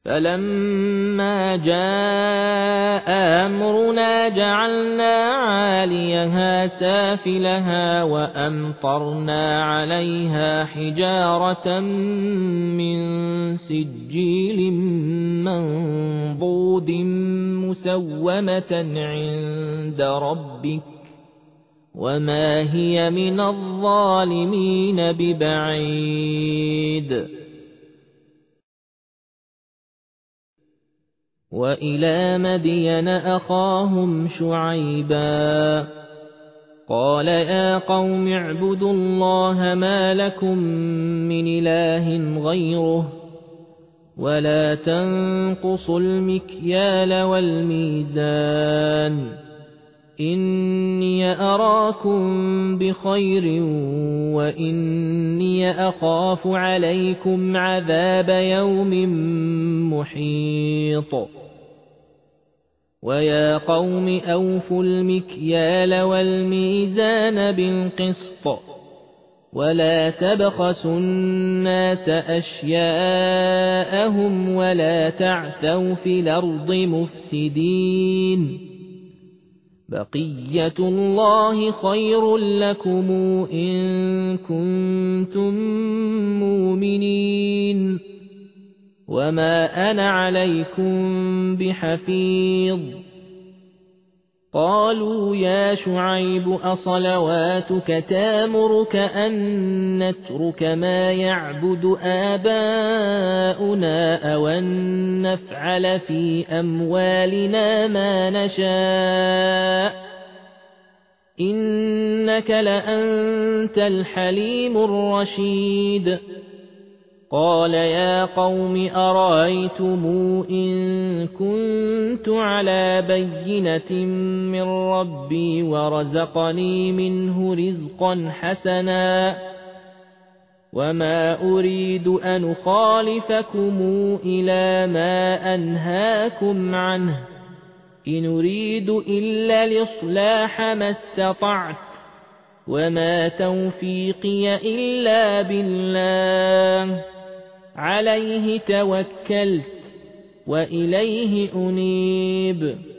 فَلَمَّا جَاءَ أَمْرُنَا جَعَلْنَا عَالِيَهَا سَافِلَهَا وَأَمْطَرْنَا عَلَيْهَا حِجَارَةً مِّن سِجِّيلٍ مَّنضُودٍ مُّسَوَّمَةً عِندَ رَبِّكَ وَمَا هِيَ مِنَ الظَّالِمِينَ بِبَعِيدٍ. وَإِلَىٰ مَدْيَنَ أَخَاهُمْ شُعَيْبًا قَالَ يَا قَوْمِ اعْبُدُوا اللَّهَ مَا لَكُم مِّنْ إِلَٰهٍ غَيْرُهُ وَلَا تَنقُصُوا الْمِكْيَالَ وَالْمِيزَانَ إِنِّي أَرَاكُم بِخَيْرٍ وَإِنِّي أَخَافُ عَلَيْكُمْ عَذَابَ يَوْمٍ مُّحِيطٍ. وَيَا قَوْمِ أَوْفُوا الْمِكْيَالَ وَالْمِيزَانَ بِالْقِسْطِ وَلَا تَبْخَسُوا النَّاسَ أَشْيَاءَهُمْ وَلَا تَعْثَوْا فِي الْأَرْضِ مُفْسِدِينَ. بَقِيَّةُ اللَّهِ خَيْرٌ لَّكُمْ إِن كُنتُم مُّؤْمِنِينَ وَمَا أَنَا عَلَيْكُم بِحَفِيظٍ. قَالُوا يَا شُعَيْبُ أَصَلَوَاتُكَ تَأْمُرُكَ أَن نَّتْرُكَ مَا يَعْبُدُ آبَاؤُنَا أَوْ أَن نَّفْعَلَ فِي أَمْوَالِنَا مَا نَشَاءُ إِنَّكَ لَأَنتَ الْحَلِيمُ الرَّشِيدُ. قَالَ يَا قَوْمِ أَرَأَيْتُمْ إِن كُنتُ عَلَىٰ بَيِّنَةٍ مِّن رَّبِّي وَرَزَقَنِي مِنْهُ رِزْقًا حَسَنًا وَمَا أُرِيدُ أَنْ أُخَالِفَكُمْ إِلَىٰ مَا أَنْهَاكُمْ عَنْهُ إِنْ أُرِيدُ إِلَّا الْإِصْلَاحَ مَا اسْتَطَعْتُ وَمَا تَوْفِيقِي إِلَّا بِاللَّهِ عَلَيْهِ تَوَكَّلْتُ وَإِلَيْهِ أُنِيبُ.